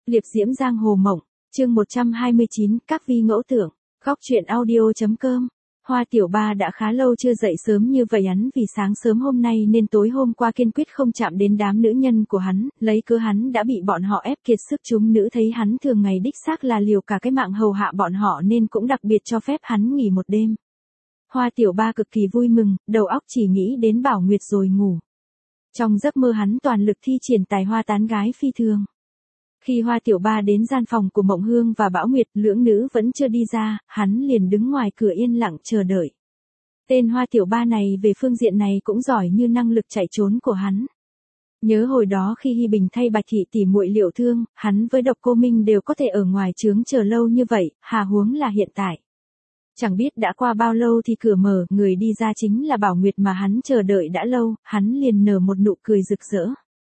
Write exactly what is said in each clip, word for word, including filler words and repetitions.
Liệp diễm giang hồ mộng, chương một trăm hai mươi chín, các vi ngẫu tưởng, góc truyện audio.com. Hoa Tiểu Ba đã khá lâu chưa dậy sớm như vậy, hắn vì sáng sớm hôm nay nên tối hôm qua kiên quyết không chạm đến đám nữ nhân của hắn, lấy cớ hắn đã bị bọn họ ép kiệt sức, chúng nữ thấy hắn thường ngày đích xác là liều cả cái mạng hầu hạ bọn họ nên cũng đặc biệt cho phép hắn nghỉ một đêm. Hoa Tiểu Ba cực kỳ vui mừng, đầu óc chỉ nghĩ đến Bảo Nguyệt rồi ngủ. Trong giấc mơ hắn toàn lực thi triển tài hoa tán gái phi thường. Khi Hoa Tiểu Ba đến gian phòng của Mộng Hương và Bảo Nguyệt, lưỡng nữ vẫn chưa đi ra, hắn liền đứng ngoài cửa yên lặng chờ đợi. Tên Hoa Tiểu Ba này về phương diện này cũng giỏi như năng lực chạy trốn của hắn. Nhớ hồi đó khi Hi Bình thay Bạch Thị tỉ muội liệu thương, hắn với Độc Cô Minh đều có thể ở ngoài trướng chờ lâu như vậy, hà huống là hiện tại. Chẳng biết đã qua bao lâu thì cửa mở, người đi ra chính là Bảo Nguyệt mà hắn chờ đợi đã lâu, hắn liền nở một nụ cười rực rỡ.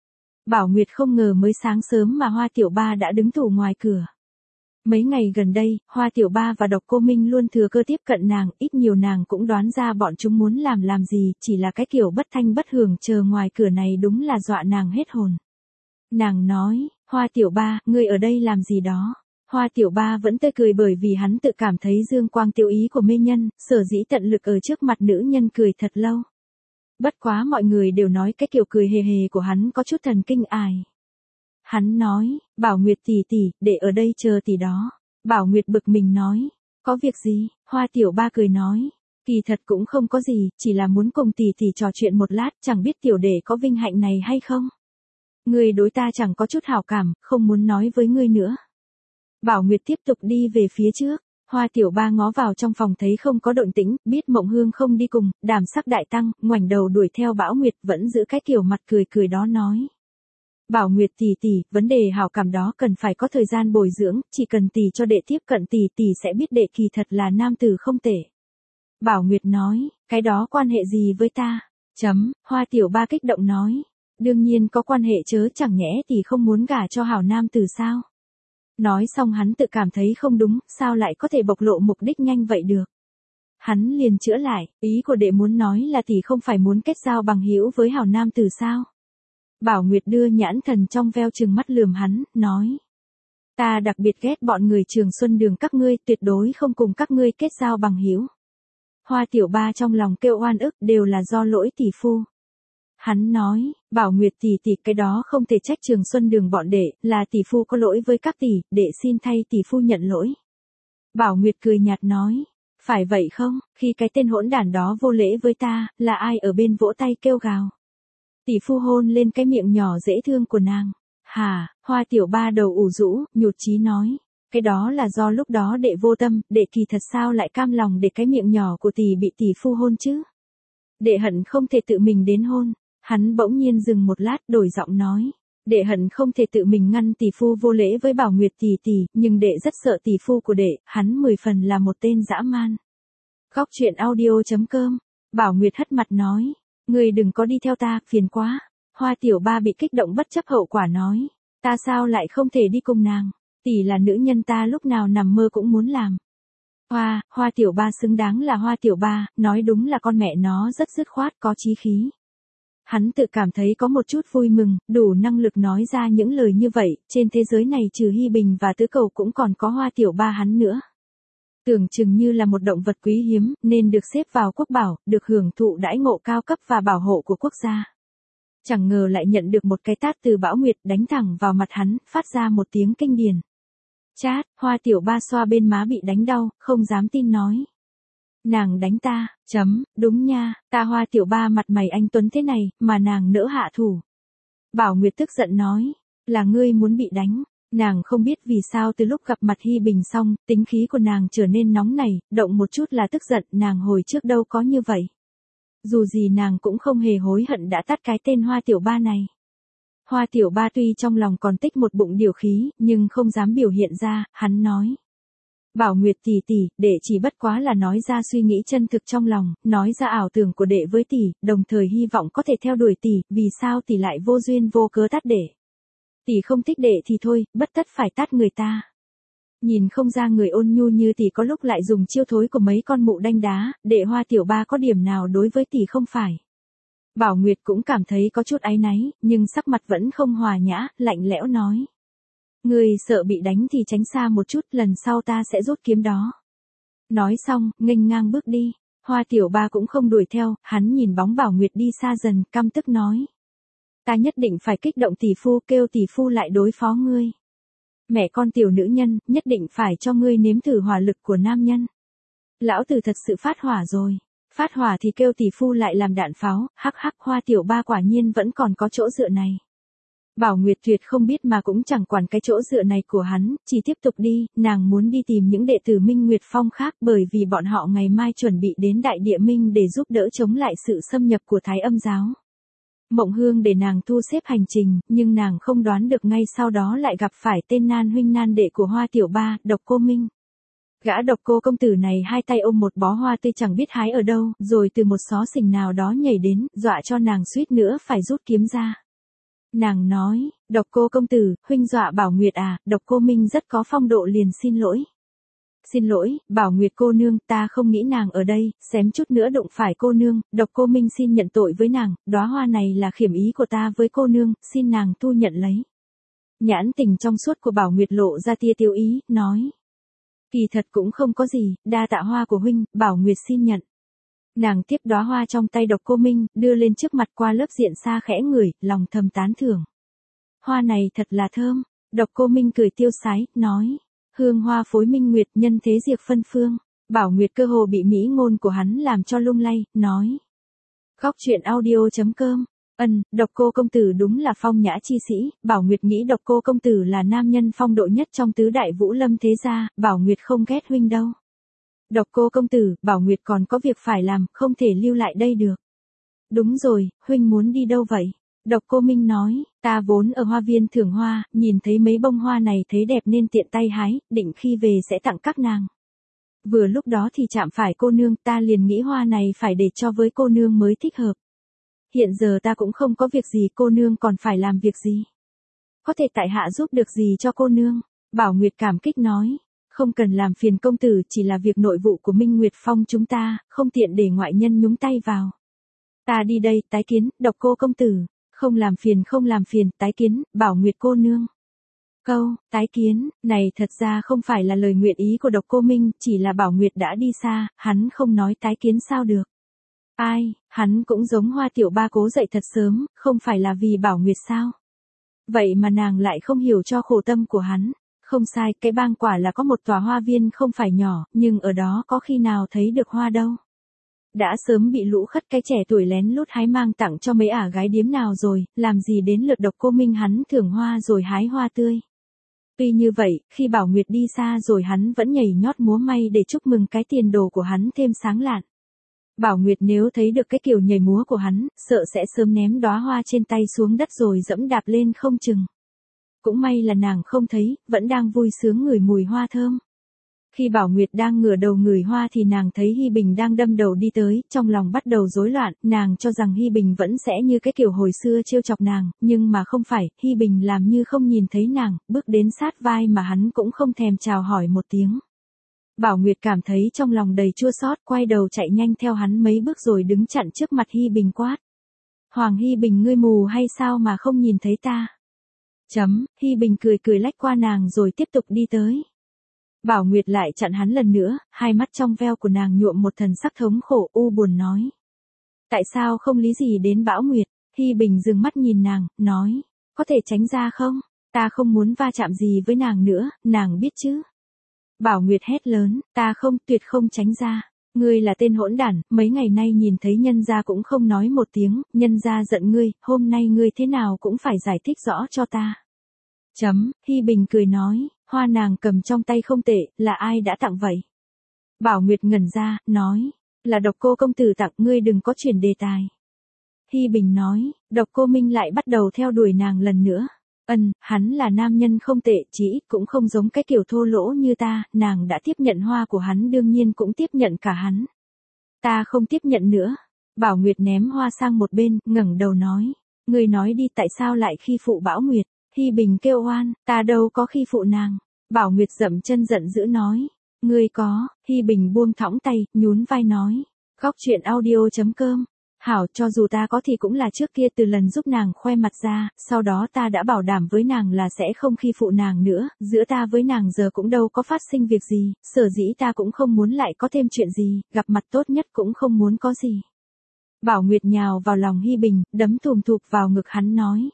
Bảo Nguyệt không ngờ mới sáng sớm mà Hoa Tiểu Ba đã đứng tủ ngoài cửa. Mấy ngày gần đây, Hoa Tiểu Ba và Độc Cô Minh luôn thừa cơ tiếp cận nàng, ít nhiều nàng cũng đoán ra bọn chúng muốn làm làm gì, chỉ là cái kiểu bất thanh bất hưởng chờ ngoài cửa này đúng là dọa nàng hết hồn. Nàng nói, Hoa Tiểu Ba, ngươi ở đây làm gì đó? Hoa Tiểu Ba vẫn tươi cười bởi vì hắn tự cảm thấy dương quang tiêu ý của mê nhân, sở dĩ tận lực ở trước mặt nữ nhân cười thật lâu. Bất quá mọi người đều nói cái kiểu cười hề hề của hắn có chút thần kinh ài. Hắn nói, Bảo Nguyệt tỷ tỷ, để ở đây chờ tỷ đó. Bảo Nguyệt bực mình nói, có việc gì? Hoa Tiểu Ba cười nói, kỳ thật cũng không có gì, chỉ là muốn cùng tỷ tỷ trò chuyện một lát, chẳng biết tiểu đệ có vinh hạnh này hay không? Ngươi đối ta chẳng có chút hảo cảm, không muốn nói với ngươi nữa. Bảo Nguyệt tiếp tục đi về phía trước. Hoa Tiểu Ba ngó vào trong phòng thấy không có động tĩnh, biết Mộng Hương không đi cùng, đảm sắc đại tăng, ngoảnh đầu đuổi theo Bảo Nguyệt, vẫn giữ cái kiểu mặt cười cười đó nói. Bảo Nguyệt tỷ tỷ, vấn đề hảo cảm đó cần phải có thời gian bồi dưỡng, chỉ cần tỷ cho đệ tiếp cận tỷ tỷ sẽ biết đệ kỳ thật là nam tử không tệ. Bảo Nguyệt nói, cái đó quan hệ gì với ta? Chấm, Hoa Tiểu Ba kích động nói. Đương nhiên có quan hệ chớ, chẳng nhẽ tỷ không muốn gả cho hảo nam tử sao? Nói xong hắn tự cảm thấy không đúng, sao lại có thể bộc lộ mục đích nhanh vậy được. Hắn liền chữa lại, ý của đệ muốn nói là tỷ không phải muốn kết giao bằng hữu với hảo nam tử sao. Bảo Nguyệt đưa nhãn thần trong veo trừng mắt lườm hắn, nói. Ta đặc biệt ghét bọn người Trường Xuân Đường các ngươi, tuyệt đối không cùng các ngươi kết giao bằng hữu. Hoa Tiểu Ba trong lòng kêu oan ức, đều là do lỗi tỷ phu. Hắn nói, Bảo Nguyệt tỷ tỷ, cái đó không thể trách Trường Xuân Đường bọn đệ, là tỷ phu có lỗi với các tỷ, đệ xin thay tỷ phu nhận lỗi. Bảo Nguyệt cười nhạt nói, phải vậy không, khi cái tên hỗn đản đó vô lễ với ta, là ai ở bên vỗ tay kêu gào. Tỷ phu hôn lên cái miệng nhỏ dễ thương của nàng. Hà, Hoa Tiểu Ba đầu ủ rũ, nhụt chí nói, cái đó là do lúc đó đệ vô tâm, đệ kỳ thật sao lại cam lòng để cái miệng nhỏ của tỷ bị tỷ phu hôn chứ. Đệ hận không thể tự mình đến hôn. Hắn bỗng nhiên dừng một lát đổi giọng nói. Đệ hận không thể tự mình ngăn tỷ phu vô lễ với Bảo Nguyệt tỷ tỷ, nhưng đệ rất sợ tỷ phu của đệ, hắn mười phần là một tên dã man. Góc truyện audio.com. Bảo Nguyệt hất mặt nói. Ngươi đừng có đi theo ta, phiền quá. Hoa Tiểu Ba bị kích động bất chấp hậu quả nói. Ta sao lại không thể đi cùng nàng? Tỷ là nữ nhân ta lúc nào nằm mơ cũng muốn làm. Hoa, Hoa Tiểu Ba xứng đáng là Hoa Tiểu Ba, nói đúng là con mẹ nó rất dứt khoát có chí khí. Hắn tự cảm thấy có một chút vui mừng, đủ năng lực nói ra những lời như vậy, trên thế giới này trừ Hi Bình và Tứ Cầu cũng còn có Hoa Tiểu Ba hắn nữa. Tưởng chừng như là một động vật quý hiếm, nên được xếp vào quốc bảo, được hưởng thụ đãi ngộ cao cấp và bảo hộ của quốc gia. Chẳng ngờ lại nhận được một cái tát từ Bảo Nguyệt đánh thẳng vào mặt hắn, phát ra một tiếng kinh điển. Chát, Hoa Tiểu Ba xoa bên má bị đánh đau, không dám tin nói. Nàng đánh ta, chấm, đúng nha, ta Hoa Tiểu Ba mặt mày anh tuấn thế này, mà nàng nỡ hạ thủ. Bảo Nguyệt tức giận nói, là ngươi muốn bị đánh. Nàng không biết vì sao từ lúc gặp mặt Hi Bình xong, tính khí của nàng trở nên nóng nảy, động một chút là tức giận, nàng hồi trước đâu có như vậy. Dù gì nàng cũng không hề hối hận đã tát cái tên Hoa Tiểu Ba này. Hoa Tiểu Ba tuy trong lòng còn tích một bụng điều khí, nhưng không dám biểu hiện ra, hắn nói. Bảo Nguyệt tỷ tỷ, đệ chỉ bất quá là nói ra suy nghĩ chân thực trong lòng, nói ra ảo tưởng của đệ với tỷ, đồng thời hy vọng có thể theo đuổi tỷ, vì sao tỷ lại vô duyên vô cớ tát đệ. Tỷ không thích đệ thì thôi, bất tất phải tát người ta. Nhìn không ra người ôn nhu như tỷ có lúc lại dùng chiêu thối của mấy con mụ đanh đá, đệ Hoa Tiểu Ba có điểm nào đối với tỷ không phải. Bảo Nguyệt cũng cảm thấy có chút áy náy, nhưng sắc mặt vẫn không hòa nhã, lạnh lẽo nói. Ngươi sợ bị đánh thì tránh xa một chút, lần sau ta sẽ rút kiếm đó. Nói xong, nghênh ngang bước đi. Hoa tiểu ba cũng không đuổi theo, hắn nhìn bóng Bảo Nguyệt đi xa dần, căm tức nói. Ta nhất định phải kích động tỷ phu, kêu tỷ phu lại đối phó ngươi. Mẹ con tiểu nữ nhân, nhất định phải cho ngươi nếm thử hỏa lực của nam nhân. Lão tử thật sự phát hỏa rồi. Phát hỏa thì kêu tỷ phu lại làm đạn pháo, hắc hắc. Hoa tiểu ba quả nhiên vẫn còn có chỗ dựa này. Bảo Nguyệt tuyệt không biết mà cũng chẳng quản cái chỗ dựa này của hắn, chỉ tiếp tục đi, nàng muốn đi tìm những đệ tử Minh Nguyệt Phong khác bởi vì bọn họ ngày mai chuẩn bị đến Đại Địa Minh để giúp đỡ chống lại sự xâm nhập của Thái Âm giáo. Mộng Hương để nàng thu xếp hành trình, nhưng nàng không đoán được ngay sau đó lại gặp phải tên nan huynh nan đệ của Hoa tiểu ba, Độc Cô Minh. Gã Độc Cô công tử này hai tay ôm một bó hoa tươi chẳng biết hái ở đâu, rồi từ một xó xỉnh nào đó nhảy đến, dọa cho nàng suýt nữa phải rút kiếm ra. Nàng nói, Độc Cô công tử, huynh dọa Bảo Nguyệt à? Độc Cô Minh rất có phong độ liền xin lỗi. Xin lỗi, Bảo Nguyệt cô nương, ta không nghĩ nàng ở đây, xém chút nữa đụng phải cô nương. Độc Cô Minh xin nhận tội với nàng, đóa hoa này là khiểm ý của ta với cô nương, xin nàng thu nhận lấy. Nhãn tình trong suốt của Bảo Nguyệt lộ ra tia tiêu ý, nói. Kỳ thật cũng không có gì, đa tạ hoa của huynh, Bảo Nguyệt xin nhận. Nàng tiếp đóa hoa trong tay Độc Cô Minh, đưa lên trước mặt qua lớp diện sa khẽ ngửi, lòng thầm tán thưởng. Hoa này thật là thơm. Độc Cô Minh cười tiêu sái, nói. Hương hoa phối minh nguyệt, nhân thế diệt phân phương. Bảo Nguyệt cơ hồ bị mỹ ngôn của hắn làm cho lung lay, nói. Góc truyện audio chấm com. Ân, Độc Cô công tử đúng là phong nhã chi sĩ. Bảo Nguyệt nghĩ Độc Cô công tử là nam nhân phong độ nhất trong tứ đại vũ lâm thế gia. Bảo Nguyệt không ghét huynh đâu. Độc Cô công tử, Bảo Nguyệt còn có việc phải làm, không thể lưu lại đây được. Đúng rồi, huynh muốn đi đâu vậy? Độc Cô Minh nói, ta vốn ở hoa viên thưởng hoa, nhìn thấy mấy bông hoa này thấy đẹp nên tiện tay hái, định khi về sẽ tặng các nàng. Vừa lúc đó thì chạm phải cô nương, ta liền nghĩ hoa này phải để cho với cô nương mới thích hợp. Hiện giờ ta cũng không có việc gì, cô nương còn phải làm việc gì? Có thể tại hạ giúp được gì cho cô nương? Bảo Nguyệt cảm kích nói. Không cần làm phiền công tử, chỉ là việc nội vụ của Minh Nguyệt Phong chúng ta, không tiện để ngoại nhân nhúng tay vào. Ta đi đây, tái kiến, Độc Cô công tử. Không làm phiền không làm phiền, tái kiến, Bảo Nguyệt cô nương. Câu, tái kiến, này thật ra không phải là lời nguyện ý của Độc Cô Minh, chỉ là Bảo Nguyệt đã đi xa, hắn không nói tái kiến sao được. Ai, hắn cũng giống Hoa tiểu ba cố dậy thật sớm, không phải là vì Bảo Nguyệt sao? Vậy mà nàng lại không hiểu cho khổ tâm của hắn. Không sai, cái bang quả là có một tòa hoa viên không phải nhỏ, nhưng ở đó có khi nào thấy được hoa đâu. Đã sớm bị lũ khất cái trẻ tuổi lén lút hái mang tặng cho mấy ả gái điếm nào rồi, làm gì đến lượt Độc Cô Minh hắn thưởng hoa rồi hái hoa tươi. Tuy như vậy, khi Bảo Nguyệt đi xa rồi hắn vẫn nhảy nhót múa may để chúc mừng cái tiền đồ của hắn thêm sáng lạn. Bảo Nguyệt nếu thấy được cái kiểu nhảy múa của hắn, sợ sẽ sớm ném đóa hoa trên tay xuống đất rồi dẫm đạp lên không chừng. Cũng may là nàng không thấy, vẫn đang vui sướng ngửi mùi hoa thơm. Khi Bảo Nguyệt đang ngửa đầu ngửi hoa thì nàng thấy Hi Bình đang đâm đầu đi tới, trong lòng bắt đầu rối loạn, nàng cho rằng Hi Bình vẫn sẽ như cái kiểu hồi xưa trêu chọc nàng, nhưng mà không phải, Hi Bình làm như không nhìn thấy nàng, bước đến sát vai mà hắn cũng không thèm chào hỏi một tiếng. Bảo Nguyệt cảm thấy trong lòng đầy chua xót, quay đầu chạy nhanh theo hắn mấy bước rồi đứng chặn trước mặt Hi Bình quát. Hoàng Hi Bình ngươi mù hay sao mà không nhìn thấy ta? Chấm, Hi Bình cười cười lách qua nàng rồi tiếp tục đi tới. Bảo Nguyệt lại chặn hắn lần nữa, hai mắt trong veo của nàng nhuộm một thần sắc thống khổ u buồn nói. Tại sao không lý gì đến Bảo Nguyệt? Hi Bình dừng mắt nhìn nàng, nói. Có thể tránh ra không? Ta không muốn va chạm gì với nàng nữa, nàng biết chứ? Bảo Nguyệt hét lớn, ta không, tuyệt không tránh ra. Ngươi là tên hỗn đản, mấy ngày nay nhìn thấy nhân gia cũng không nói một tiếng, nhân gia giận ngươi, hôm nay ngươi thế nào cũng phải giải thích rõ cho ta. Chấm, Hi Bình cười nói, hoa nàng cầm trong tay không tệ, là ai đã tặng vậy? Bảo Nguyệt ngẩn ra, nói, là Độc Cô công tử tặng, ngươi đừng có chuyển đề tài. Hi Bình nói, Độc Cô Minh lại bắt đầu theo đuổi nàng lần nữa. Ân, hắn là nam nhân không tệ, chỉ ít cũng không giống cái kiểu thô lỗ như ta, nàng đã tiếp nhận hoa của hắn đương nhiên cũng tiếp nhận cả hắn. Ta không tiếp nhận nữa. Bảo Nguyệt ném hoa sang một bên, ngẩng đầu nói, ngươi nói đi tại sao lại khi phụ Bảo Nguyệt? Hi Bình kêu oan, ta đâu có khi phụ nàng. Bảo Nguyệt dậm chân giận dữ nói, ngươi có. Hi Bình buông thõng tay, nhún vai nói, góc truyện audio chấm com. Hảo, cho dù ta có thì cũng là trước kia từ lần giúp nàng khoe mặt ra, sau đó ta đã bảo đảm với nàng là sẽ không khi phụ nàng nữa, giữa ta với nàng giờ cũng đâu có phát sinh việc gì, sở dĩ ta cũng không muốn lại có thêm chuyện gì, gặp mặt tốt nhất cũng không muốn có gì. Bảo Nguyệt nhào vào lòng Hi Bình, đấm thùm thụp vào ngực hắn nói.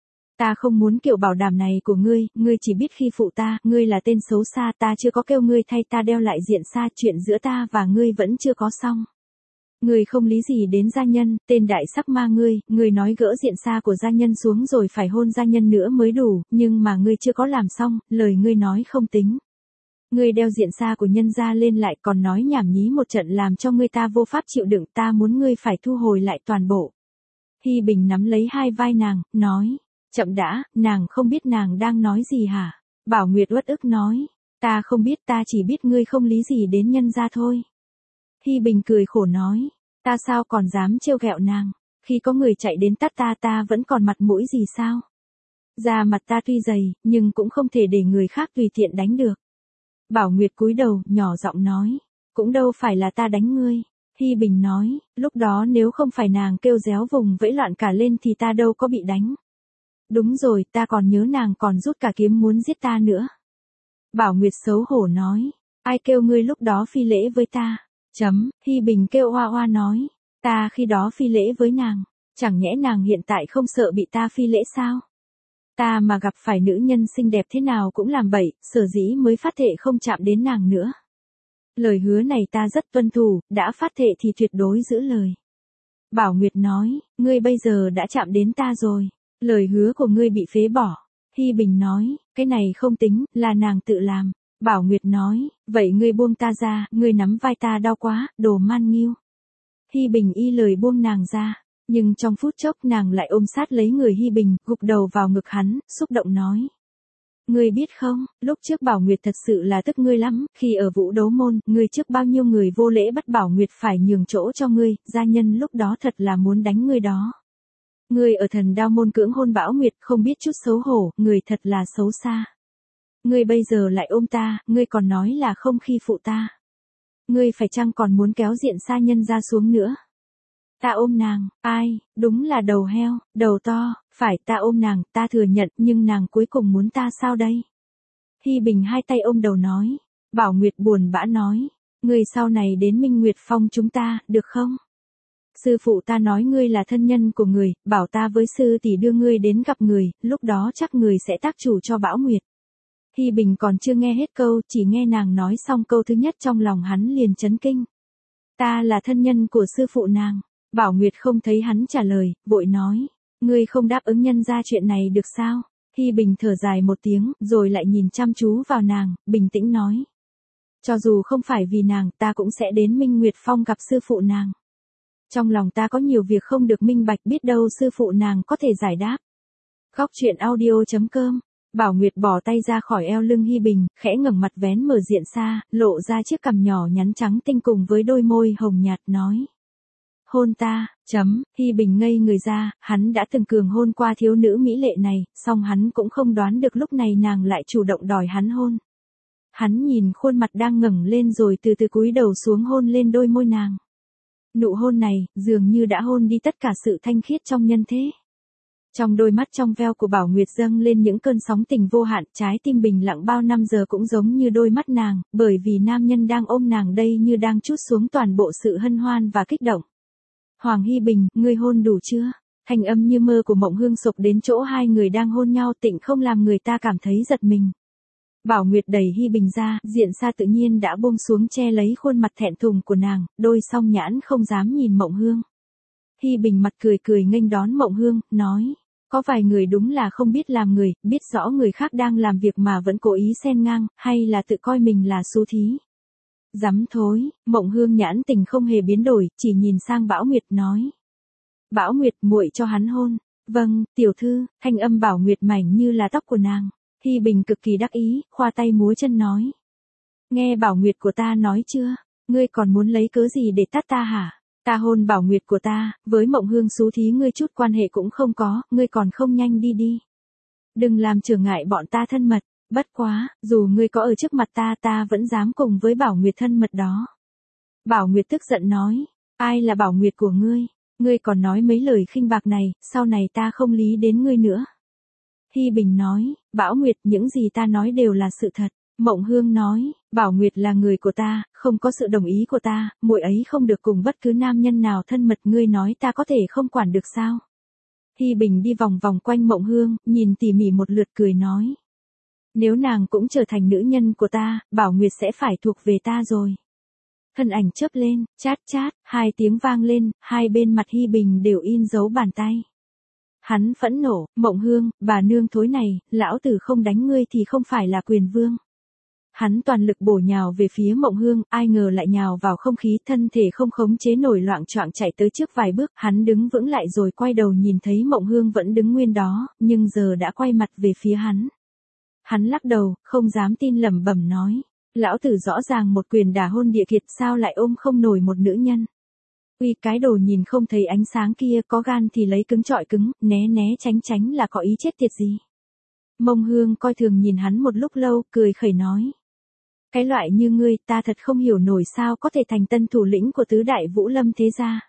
Ta không muốn kiểu bảo đảm này của ngươi, ngươi chỉ biết khi phụ ta, ngươi là tên xấu xa, ta chưa có kêu ngươi thay ta đeo lại diện xa, chuyện giữa ta và ngươi vẫn chưa có xong. Ngươi không lý gì đến gia nhân, tên đại sắc ma ngươi, ngươi nói gỡ diện xa của gia nhân xuống rồi phải hôn gia nhân nữa mới đủ, nhưng mà ngươi chưa có làm xong, lời ngươi nói không tính. Ngươi đeo diện xa của nhân gia lên lại còn nói nhảm nhí một trận làm cho ngươi ta vô pháp chịu đựng, ta muốn ngươi phải thu hồi lại toàn bộ. Hi Bình nắm lấy hai vai nàng, nói, chậm đã, nàng không biết nàng đang nói gì hả? Bảo Nguyệt uất ức nói, ta không biết, ta chỉ biết ngươi không lý gì đến nhân gia thôi. Hi Bình cười khổ nói, ta sao còn dám trêu ghẹo nàng, khi có người chạy đến tát ta ta vẫn còn mặt mũi gì sao? Da mặt ta tuy dày, nhưng cũng không thể để người khác tùy tiện đánh được. Bảo Nguyệt cúi đầu, nhỏ giọng nói, cũng đâu phải là ta đánh ngươi. Hi Bình nói, lúc đó nếu không phải nàng kêu réo vùng vẫy loạn cả lên thì ta đâu có bị đánh. Đúng rồi, ta còn nhớ nàng còn rút cả kiếm muốn giết ta nữa. Bảo Nguyệt xấu hổ nói, ai kêu ngươi lúc đó phi lễ với ta? Chấm, Hi Bình kêu oa oa nói, ta khi đó phi lễ với nàng, chẳng nhẽ nàng hiện tại không sợ bị ta phi lễ sao? Ta mà gặp phải nữ nhân xinh đẹp thế nào cũng làm bậy, sở dĩ mới phát thệ không chạm đến nàng nữa. Lời hứa này ta rất tuân thủ, đã phát thệ thì tuyệt đối giữ lời. Bảo Nguyệt nói, ngươi bây giờ đã chạm đến ta rồi, lời hứa của ngươi bị phế bỏ. Hi Bình nói, cái này không tính, là nàng tự làm. Bảo Nguyệt nói, vậy ngươi buông ta ra, ngươi nắm vai ta đau quá, đồ man nghiêu. Hi Bình y lời buông nàng ra, nhưng trong phút chốc nàng lại ôm sát lấy người Hi Bình, gục đầu vào ngực hắn, xúc động nói. Ngươi biết không, lúc trước Bảo Nguyệt thật sự là tức ngươi lắm, khi ở Vũ Đấu Môn, ngươi trước bao nhiêu người vô lễ bắt Bảo Nguyệt phải nhường chỗ cho ngươi, gia nhân lúc đó thật là muốn đánh ngươi đó. Ngươi ở Thần Đao Môn cưỡng hôn Bảo Nguyệt không biết chút xấu hổ, người thật là xấu xa. Ngươi bây giờ lại ôm ta, ngươi còn nói là không khi phụ ta. Ngươi phải chăng còn muốn kéo diện xa nhân ra xuống nữa? Ta ôm nàng, ai, đúng là đầu heo, đầu to, phải ta ôm nàng, ta thừa nhận, nhưng nàng cuối cùng muốn ta sao đây? Hi Bình hai tay ôm đầu nói, Bảo Nguyệt buồn bã nói, ngươi sau này đến Minh Nguyệt Phong chúng ta, được không? Sư phụ ta nói ngươi là thân nhân của người, bảo ta với sư tỷ đưa ngươi đến gặp người, lúc đó chắc người sẽ tác chủ cho Bảo Nguyệt. Hi Bình còn chưa nghe hết câu, chỉ nghe nàng nói xong câu thứ nhất trong lòng hắn liền chấn kinh. Ta là thân nhân của sư phụ nàng. Bảo Nguyệt không thấy hắn trả lời, vội nói, ngươi không đáp ứng nhân ra chuyện này được sao? Hi Bình thở dài một tiếng, rồi lại nhìn chăm chú vào nàng, bình tĩnh nói. Cho dù không phải vì nàng, ta cũng sẽ đến Minh Nguyệt Phong gặp sư phụ nàng. Trong lòng ta có nhiều việc không được minh bạch, biết đâu sư phụ nàng có thể giải đáp. Góc truyện audio chấm com. Bảo Nguyệt bỏ tay ra khỏi eo lưng Hi Bình, khẽ ngẩng mặt vén mở diện xa, lộ ra chiếc cằm nhỏ nhắn trắng tinh cùng với đôi môi hồng nhạt nói. Hôn ta, chấm, Hi Bình ngây người ra, hắn đã từng cường hôn qua thiếu nữ mỹ lệ này, song hắn cũng không đoán được lúc này nàng lại chủ động đòi hắn hôn. Hắn nhìn khuôn mặt đang ngẩng lên rồi từ từ cúi đầu xuống hôn lên đôi môi nàng. Nụ hôn này, dường như đã hôn đi tất cả sự thanh khiết trong nhân thế. Trong đôi mắt trong veo của Bảo Nguyệt dâng lên những cơn sóng tình vô hạn, trái tim bình lặng bao năm giờ cũng giống như đôi mắt nàng, bởi vì nam nhân đang ôm nàng đây như đang trút xuống toàn bộ sự hân hoan và kích động. Hoàng Hi Bình, ngươi hôn đủ chưa? Thanh âm như mơ của Mộng Hương sộc đến chỗ hai người đang hôn nhau tịnh không làm người ta cảm thấy giật mình. Bảo Nguyệt đẩy Hi Bình ra, diện xa tự nhiên đã buông xuống che lấy khuôn mặt thẹn thùng của nàng, đôi song nhãn không dám nhìn Mộng Hương. Hi Bình mặt cười cười nghênh đón Mộng Hương, nói, có vài người đúng là không biết làm người, biết rõ người khác đang làm việc mà vẫn cố ý xen ngang, hay là tự coi mình là xú thí. Dám thối, Mộng Hương nhãn tình không hề biến đổi, chỉ nhìn sang Bảo Nguyệt nói. Bảo Nguyệt, muội cho hắn hôn. Vâng, tiểu thư, thanh âm Bảo Nguyệt mảnh như là tóc của nàng. Hi Bình cực kỳ đắc ý, khoa tay múa chân nói. Nghe Bảo Nguyệt của ta nói chưa, ngươi còn muốn lấy cớ gì để tát ta hả? Ta hôn Bảo Nguyệt của ta, với Mộng Hương xú thí ngươi chút quan hệ cũng không có, ngươi còn không nhanh đi đi. Đừng làm trở ngại bọn ta thân mật. Bất quá, dù ngươi có ở trước mặt ta ta vẫn dám cùng với Bảo Nguyệt thân mật đó. Bảo Nguyệt tức giận nói, ai là Bảo Nguyệt của ngươi? Ngươi còn nói mấy lời khinh bạc này, sau này ta không lý đến ngươi nữa. Hy Bình nói, Bảo Nguyệt, những gì ta nói đều là sự thật. Mộng Hương nói, Bảo Nguyệt là người của ta, không có sự đồng ý của ta, muội ấy không được cùng bất cứ nam nhân nào thân mật, ngươi nói ta có thể không quản được sao? Hy Bình đi vòng vòng quanh Mộng Hương, nhìn tỉ mỉ một lượt cười nói. Nếu nàng cũng trở thành nữ nhân của ta, Bảo Nguyệt sẽ phải thuộc về ta rồi. Thân ảnh chớp lên, chát chát, hai tiếng vang lên, hai bên mặt Hy Bình đều in dấu bàn tay. Hắn phẫn nộ, Mộng Hương, bà nương thối này, lão tử không đánh ngươi thì không phải là quyền vương. Hắn toàn lực bổ nhào về phía Mộng Hương, ai ngờ lại nhào vào không khí, thân thể không khống chế nổi loạng choạng chạy tới trước vài bước, hắn đứng vững lại rồi quay đầu nhìn thấy Mộng Hương vẫn đứng nguyên đó, nhưng giờ đã quay mặt về phía hắn. Hắn lắc đầu, không dám tin lẩm bẩm nói, lão tử rõ ràng một quyền đả hôn địa kiệt sao lại ôm không nổi một nữ nhân. Uy, cái đồ nhìn không thấy ánh sáng kia, có gan thì lấy cứng trọi cứng, né né tránh tránh là có ý chết tiệt gì. Mộng Hương coi thường nhìn hắn một lúc lâu, cười khẩy nói. Cái loại như ngươi ta thật không hiểu nổi sao có thể thành tân thủ lĩnh của tứ đại Vũ Lâm thế gia.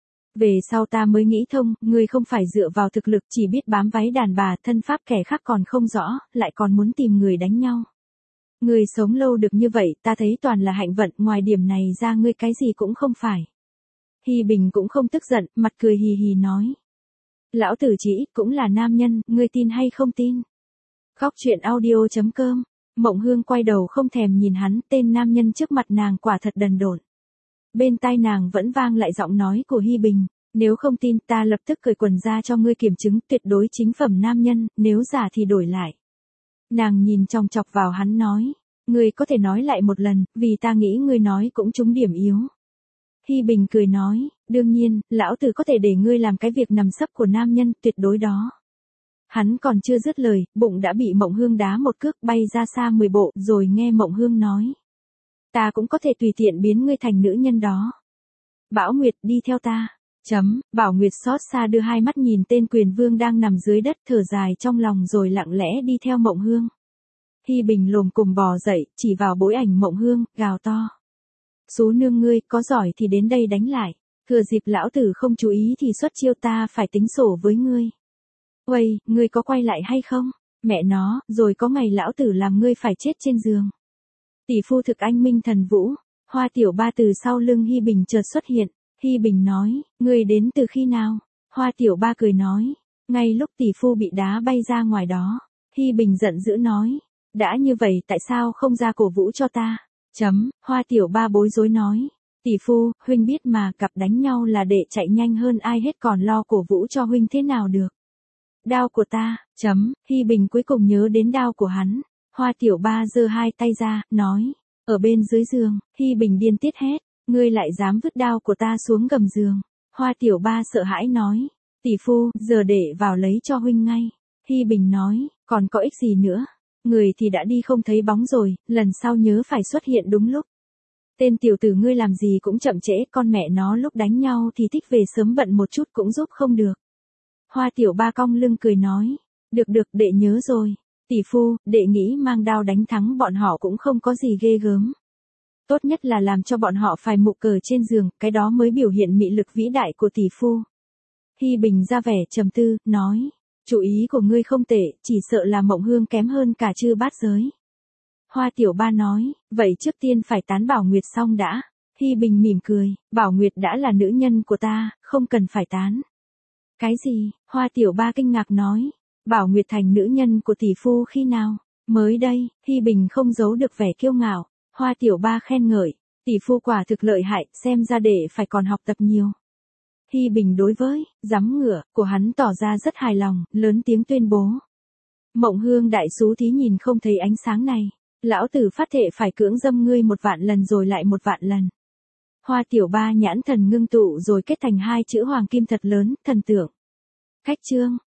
Về sau ta mới nghĩ thông, ngươi không phải dựa vào thực lực chỉ biết bám váy đàn bà, thân pháp kẻ khác còn không rõ, lại còn muốn tìm người đánh nhau. Ngươi sống lâu được như vậy ta thấy toàn là hạnh vận, ngoài điểm này ra ngươi cái gì cũng không phải. Hy Bình cũng không tức giận, mặt cười hì hì nói. Lão tử chỉ cũng là nam nhân, ngươi tin hay không tin? Góc truyện audio chấm com. Mộng Hương quay đầu không thèm nhìn hắn, tên nam nhân trước mặt nàng quả thật đần độn. Bên tai nàng vẫn vang lại giọng nói của Hy Bình, nếu không tin ta lập tức cởi quần ra cho ngươi kiểm chứng, tuyệt đối chính phẩm nam nhân, nếu giả thì đổi lại. Nàng nhìn chòng chọc vào hắn nói, ngươi có thể nói lại một lần, vì ta nghĩ ngươi nói cũng trúng điểm yếu. Hy Bình cười nói, đương nhiên, lão tử có thể để ngươi làm cái việc nằm sấp của nam nhân, tuyệt đối đó. Hắn còn chưa dứt lời, bụng đã bị Mộng Hương đá một cước bay ra xa mười bộ, rồi nghe Mộng Hương nói. Ta cũng có thể tùy tiện biến ngươi thành nữ nhân đó. Bảo Nguyệt, đi theo ta. Chấm, Bảo Nguyệt xót xa đưa hai mắt nhìn tên quyền vương đang nằm dưới đất, thở dài trong lòng rồi lặng lẽ đi theo Mộng Hương. Hy Bình lồm cồm bò dậy, chỉ vào bối ảnh Mộng Hương, gào to. Sú nương ngươi, có giỏi thì đến đây đánh lại. Thừa dịp lão tử không chú ý thì xuất chiêu, ta phải tính sổ với ngươi. Uầy, ngươi có quay lại hay không? Mẹ nó, rồi có ngày lão tử làm ngươi phải chết trên giường. Tỷ phu thực anh minh thần vũ. Hoa tiểu ba từ sau lưng Hy Bình chợt xuất hiện. Hy Bình nói, ngươi đến từ khi nào? Hoa tiểu ba cười nói, ngay lúc tỷ phu bị đá bay ra ngoài đó. Hy Bình giận dữ nói, đã như vậy tại sao không ra cổ vũ cho ta? Chấm, Hoa tiểu ba bối rối nói, tỷ phu, huynh biết mà, cặp đánh nhau là để chạy nhanh hơn ai hết, còn lo cổ vũ cho huynh thế nào được. Đao của ta, chấm, Hy Bình cuối cùng nhớ đến đao của hắn. Hoa tiểu ba giơ hai tay ra, nói, ở bên dưới giường. Hy Bình điên tiết hét, ngươi lại dám vứt đao của ta xuống gầm giường. Hoa tiểu ba sợ hãi nói, tỷ phu, giờ để vào lấy cho huynh ngay. Hy Bình nói, còn có ích gì nữa, người thì đã đi không thấy bóng rồi, lần sau nhớ phải xuất hiện đúng lúc. Tên tiểu tử ngươi làm gì cũng chậm trễ, con mẹ nó lúc đánh nhau thì thích về sớm, bận một chút cũng giúp không được. Hoa tiểu ba cong lưng cười nói, được được, đệ nhớ rồi. Tỷ phu, đệ nghĩ mang đao đánh thắng bọn họ cũng không có gì ghê gớm. Tốt nhất là làm cho bọn họ phải mụ cờ trên giường, cái đó mới biểu hiện mị lực vĩ đại của tỷ phu. Hy Bình ra vẻ trầm tư, nói, chủ ý của ngươi không tệ, chỉ sợ là Mộng Hương kém hơn cả chư bát giới. Hoa tiểu ba nói, vậy trước tiên phải tán Bảo Nguyệt xong đã. Hy Bình mỉm cười, Bảo Nguyệt đã là nữ nhân của ta, không cần phải tán. Cái gì? Hoa tiểu ba kinh ngạc nói, Bảo Nguyệt thành nữ nhân của tỷ phu khi nào? Mới đây. Hy Bình không giấu được vẻ kiêu ngạo. Hoa tiểu ba khen ngợi, tỷ phu quả thực lợi hại, xem ra đệ phải còn học tập nhiều. Hy Bình đối với giắm ngựa của hắn tỏ ra rất hài lòng, lớn tiếng tuyên bố. Mộng Hương đại xú thí nhìn không thấy ánh sáng này, lão tử phát thệ phải cưỡng dâm ngươi một vạn lần rồi lại một vạn lần. Hoa tiểu ba nhãn thần ngưng tụ rồi kết thành hai chữ hoàng kim thật lớn, thần tượng. Khách chương.